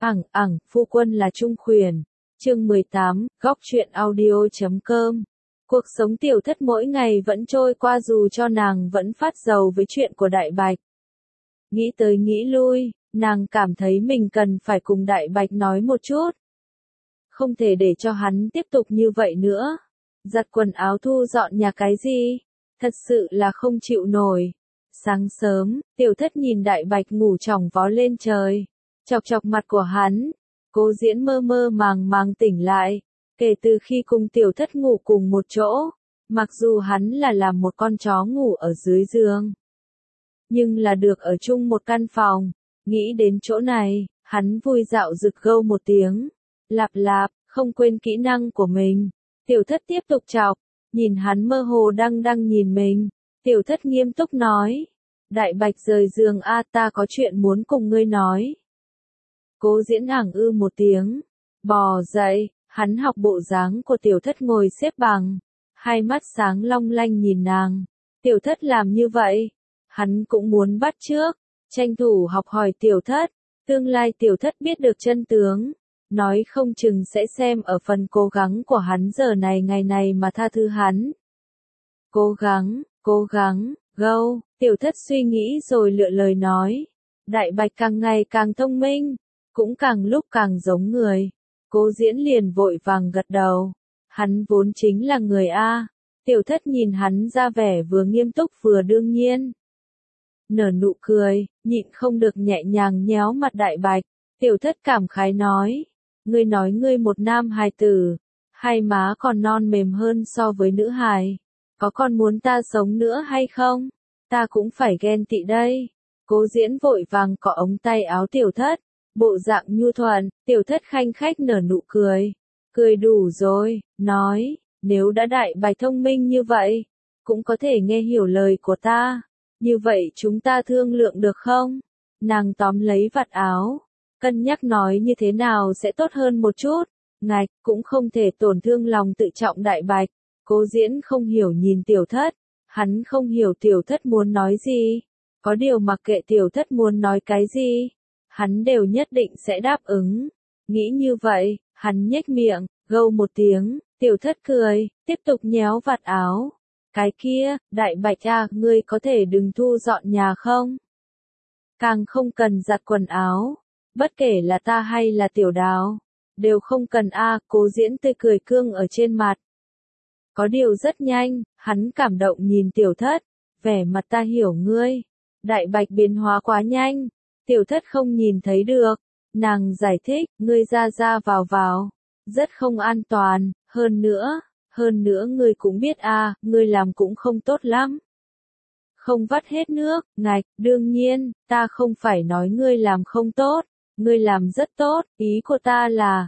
Phu quân là Trung Khuyển. Chương 18, góc truyện audio.com. Cuộc sống tiểu thất mỗi ngày vẫn trôi qua dù cho nàng vẫn phát sầu với chuyện của Đại Bạch. Nghĩ tới nghĩ lui, nàng cảm thấy mình cần phải cùng Đại Bạch nói một chút. Không thể để cho hắn tiếp tục như vậy nữa. Giặt quần áo thu dọn nhà cái gì? Thật sự là không chịu nổi. Sáng sớm, tiểu thất nhìn Đại Bạch ngủ chỏng vó lên trời. Chọc chọc mặt của hắn. Cố Diễn mơ mơ màng màng tỉnh lại. Kể từ khi cùng tiểu thất ngủ cùng một chỗ, mặc dù hắn là làm một con chó ngủ ở dưới giường, nhưng là được ở chung một căn phòng. Nghĩ đến chỗ này, hắn vui dạo rực gâu một tiếng. Lạp lạp, không quên kỹ năng của mình. Tiểu thất tiếp tục chọc, nhìn hắn mơ hồ đang nhìn mình. Tiểu thất nghiêm túc nói. Đại Bạch rời giường a, ta có chuyện muốn cùng ngươi nói. Cố Diễn một tiếng, bò dậy, hắn học bộ dáng của tiểu thất ngồi xếp bằng, hai mắt sáng long lanh nhìn nàng. Tiểu thất làm như vậy, hắn cũng muốn bắt chước, tranh thủ học hỏi tiểu thất, tương lai tiểu thất biết được chân tướng, nói không chừng sẽ xem ở phần cố gắng của hắn giờ này ngày này mà tha thứ hắn. Cố gắng, gâu, tiểu thất suy nghĩ rồi lựa lời nói. Đại Bạch càng ngày càng thông minh, cũng càng lúc càng giống người. Cố Diễn liền vội vàng gật đầu. Hắn vốn chính là người A. Tiểu thất nhìn hắn ra vẻ vừa nghiêm túc vừa đương nhiên. Nở nụ cười, nhịn không được nhẹ nhàng nhéo mặt Đại Bạch. Tiểu thất cảm khái nói. Ngươi nói ngươi một nam hài tử, hai má còn non mềm hơn so với nữ hài. Có còn muốn ta sống nữa hay không? Ta cũng phải ghen tị đây. Cố Diễn vội vàng cọ ống tay áo tiểu thất. Bộ dạng nhu thuận, tiểu thất khanh khách nở nụ cười. Cười đủ rồi, nói, nếu đã Đại Bạch thông minh như vậy, cũng có thể nghe hiểu lời của ta. Như vậy chúng ta thương lượng được không? Nàng tóm lấy vạt áo, cân nhắc nói như thế nào sẽ tốt hơn một chút. Ngạch, cũng không thể tổn thương lòng tự trọng Đại Bạch. Cố Diễn không hiểu nhìn tiểu thất, hắn không hiểu tiểu thất muốn nói gì. Có điều mặc kệ tiểu thất muốn nói cái gì, hắn đều nhất định sẽ đáp ứng. Nghĩ như vậy, hắn nhếch miệng, gâu một tiếng, tiểu thất cười, tiếp tục nhéo vạt áo. Cái kia, Đại Bạch à, ngươi có thể đừng thu dọn nhà không? Càng không cần giặt quần áo, bất kể là ta hay là tiểu đào, đều không cần a. Cố Diễn tươi cười cương ở trên mặt. Có điều rất nhanh, hắn cảm động nhìn tiểu thất, vẻ mặt ta hiểu ngươi. Đại Bạch biến hóa quá nhanh. Tiểu thất không nhìn thấy được, nàng giải thích, ngươi ra vào, rất không an toàn, hơn nữa ngươi cũng biết a, ngươi làm cũng không tốt lắm. Không vắt hết nước, ngạch, đương nhiên, ta không phải nói ngươi làm không tốt, ngươi làm rất tốt, ý của ta là,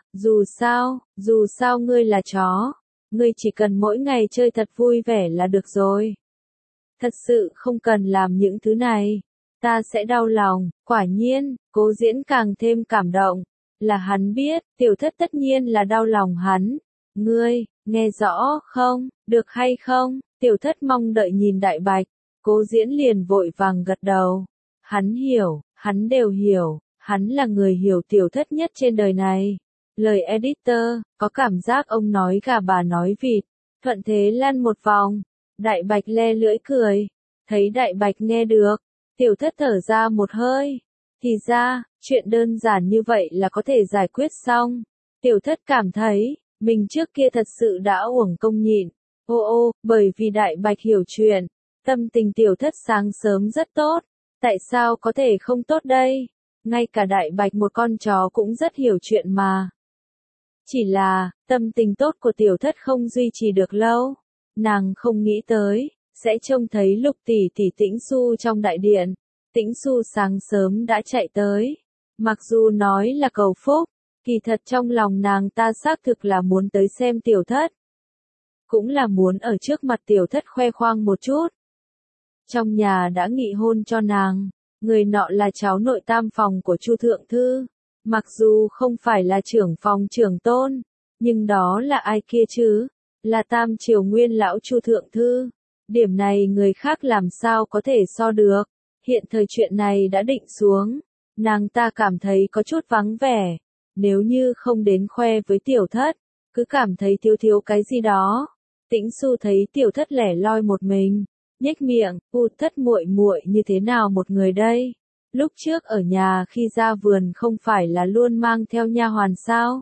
dù sao ngươi là chó, ngươi chỉ cần mỗi ngày chơi thật vui vẻ là được rồi. Thật sự không cần làm những thứ này. Ta sẽ đau lòng. Quả nhiên, Cố Diễn càng thêm cảm động. Là hắn biết, tiểu thất tất nhiên là đau lòng hắn. Ngươi, nghe rõ không, được hay không? Tiểu thất mong đợi nhìn Đại Bạch. Cố Diễn liền vội vàng gật đầu. Hắn hiểu, hắn đều hiểu. Hắn là người hiểu tiểu thất nhất trên đời này. Lời editor, có cảm giác ông nói gà bà nói vịt. Thuận thế lăn một vòng. Đại Bạch le lưỡi cười. Thấy Đại Bạch nghe được. Tiểu thất thở ra một hơi. Thì ra, chuyện đơn giản như vậy là có thể giải quyết xong. Tiểu thất cảm thấy, mình trước kia thật sự đã uổng công nhịn. Bởi vì Đại Bạch hiểu chuyện. Tâm tình tiểu thất sáng sớm rất tốt. Tại sao có thể không tốt đây? Ngay cả Đại Bạch một con chó cũng rất hiểu chuyện mà. Chỉ là, tâm tình tốt của tiểu thất không duy trì được lâu. Nàng không nghĩ tới sẽ trông thấy Lục tỷ tỷ Tĩnh Xu trong đại điện. Tĩnh Xu sáng sớm đã chạy tới. Mặc dù nói là cầu phúc, kỳ thật trong lòng nàng ta xác thực là muốn tới xem tiểu thất. Cũng là muốn ở trước mặt tiểu thất khoe khoang một chút. Trong nhà đã nghị hôn cho nàng, người nọ là cháu nội tam phòng của Chu Thượng Thư. Mặc dù không phải là trưởng phòng trưởng tôn, nhưng đó là ai kia chứ? Là Tam Triều Nguyên lão Chu Thượng Thư. Điểm này người khác làm sao có thể so được. Hiện thời chuyện này đã định xuống. Nàng ta cảm thấy có chút vắng vẻ. nếu như không đến khoe với tiểu thất, cứ cảm thấy thiếu thiếu cái gì đó. Tĩnh Xu thấy tiểu thất lẻ loi một mình, nhếch miệng, thất muội muội như thế nào một người đây? Lúc trước ở nhà khi ra vườn không phải là luôn mang theo nha hoàn sao?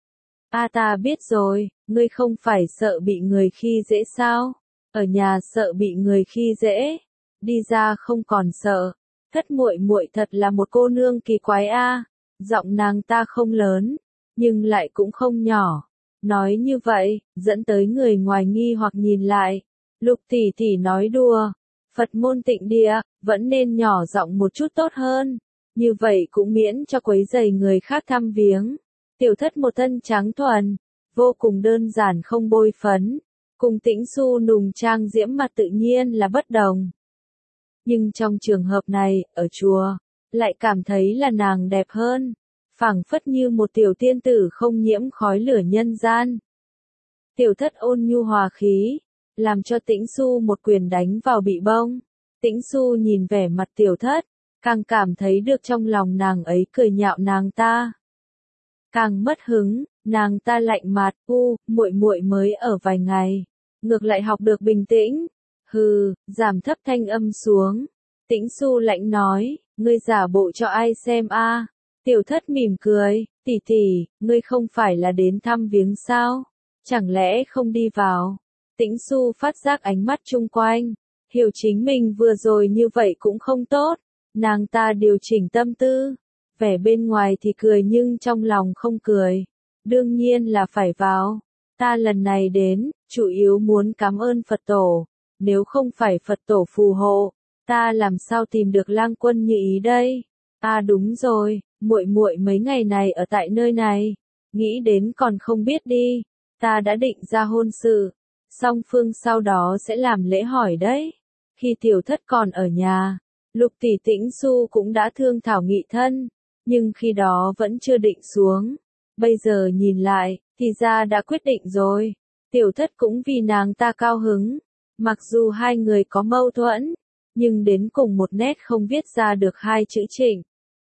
Ta biết rồi, ngươi không phải sợ bị người khi dễ sao? Ở nhà sợ bị người khi dễ, đi ra không còn sợ. Thất muội muội thật là một cô nương kỳ quái a. Giọng nàng ta không lớn, nhưng lại cũng không nhỏ. Nói như vậy, dẫn tới người ngoài nghi hoặc nhìn lại. Lục tỷ tỷ nói đùa, Phật môn tịnh địa, vẫn nên nhỏ giọng một chút tốt hơn. Như vậy cũng miễn cho quấy rầy người khác thăm viếng. Tiểu thất một thân trắng thuần, vô cùng đơn giản không bôi phấn. Cùng Tĩnh Xu nùng trang diễm mặt tự nhiên là bất đồng. Nhưng trong trường hợp này, ở chùa, lại cảm thấy là nàng đẹp hơn. Phảng phất như một tiểu tiên tử không nhiễm khói lửa nhân gian. Tiểu thất ôn nhu hòa khí, làm cho Tĩnh Xu một quyền đánh vào bị bông. Tĩnh Xu nhìn vẻ mặt tiểu thất, càng cảm thấy được trong lòng nàng ấy cười nhạo nàng ta. Càng mất hứng, nàng ta lạnh mặt, muội muội mới ở vài ngày, ngược lại học được bình tĩnh. Hừ, giảm thấp thanh âm xuống. Tĩnh Xu lạnh nói, ngươi giả bộ cho ai xem a? Tiểu thất mỉm cười, tỷ tỷ, ngươi không phải là đến thăm viếng sao? Chẳng lẽ không đi vào? Tĩnh Xu phát giác ánh mắt chung quanh, hiểu chính mình vừa rồi như vậy cũng không tốt. Nàng ta điều chỉnh tâm tư, vẻ bên ngoài thì cười nhưng trong lòng không cười. Đương nhiên là phải vào. Ta lần này đến, chủ yếu muốn cảm ơn Phật tổ. Nếu không phải Phật tổ phù hộ, ta làm sao tìm được Lang Quân như ý đây? Đúng rồi, muội muội mấy ngày này ở tại nơi này, nghĩ đến còn không biết đi. Ta đã định ra hôn sự, song phương sau đó sẽ làm lễ hỏi đấy. Khi tiểu thất còn ở nhà, Lục tỷ Tĩnh Xu cũng đã thương thảo nghị thân, nhưng khi đó vẫn chưa định xuống. Bây giờ nhìn lại, thì ra đã quyết định rồi. Tiểu thất cũng vì nàng ta cao hứng. Mặc dù hai người có mâu thuẫn, nhưng đến cùng một nét không viết ra được hai chữ trịnh.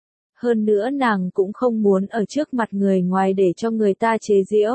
Hơn nữa nàng cũng không muốn ở trước mặt người ngoài để cho người ta chế giễu.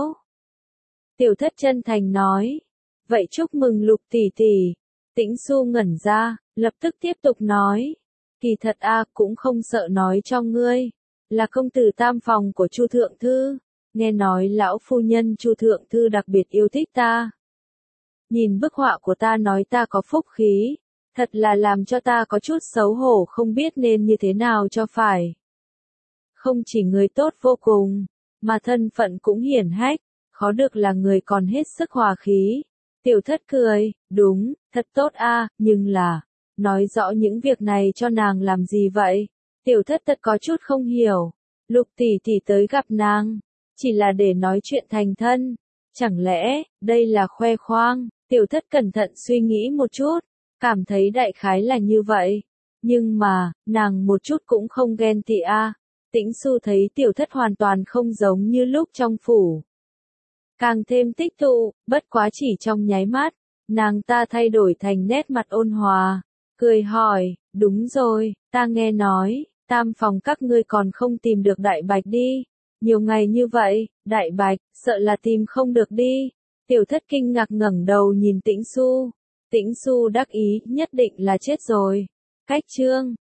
Tiểu thất chân thành nói, vậy chúc mừng Lục tỷ tỷ. Tĩnh Xu ngẩn ra, lập tức tiếp tục nói, kỳ thật cũng không sợ nói cho ngươi, là công tử tam phòng của Chu thượng thư, nghe nói lão phu nhân Chu thượng thư đặc biệt yêu thích ta. Nhìn bức họa của ta nói ta có phúc khí, thật là làm cho ta có chút xấu hổ không biết nên như thế nào cho phải. Không chỉ người tốt vô cùng, mà thân phận cũng hiển hách, khó được là người còn hết sức hòa khí. Tiểu thất cười, đúng, thật tốt nhưng là, nói rõ những việc này cho nàng làm gì vậy? Tiểu thất thật có chút không hiểu. Lục tỷ tỷ tới gặp nàng, chỉ là để nói chuyện thành thân. Chẳng lẽ, đây là khoe khoang? Tiểu thất cẩn thận suy nghĩ một chút, cảm thấy đại khái là như vậy. Nhưng mà, nàng một chút cũng không ghen tị Tĩnh Xu thấy tiểu thất hoàn toàn không giống như lúc trong phủ. Càng thêm tích tụ, bất quá chỉ trong nháy mắt, nàng ta thay đổi thành nét mặt ôn hòa, cười hỏi, đúng rồi, ta nghe nói, tam phòng các ngươi còn không tìm được Đại Bạch đi. Nhiều ngày như vậy, Đại Bạch, sợ là tìm không được đi. Tiểu thất kinh ngạc ngẩng đầu nhìn Tĩnh Xu. Tĩnh Xu đắc ý, nhất định là chết rồi. Cách chương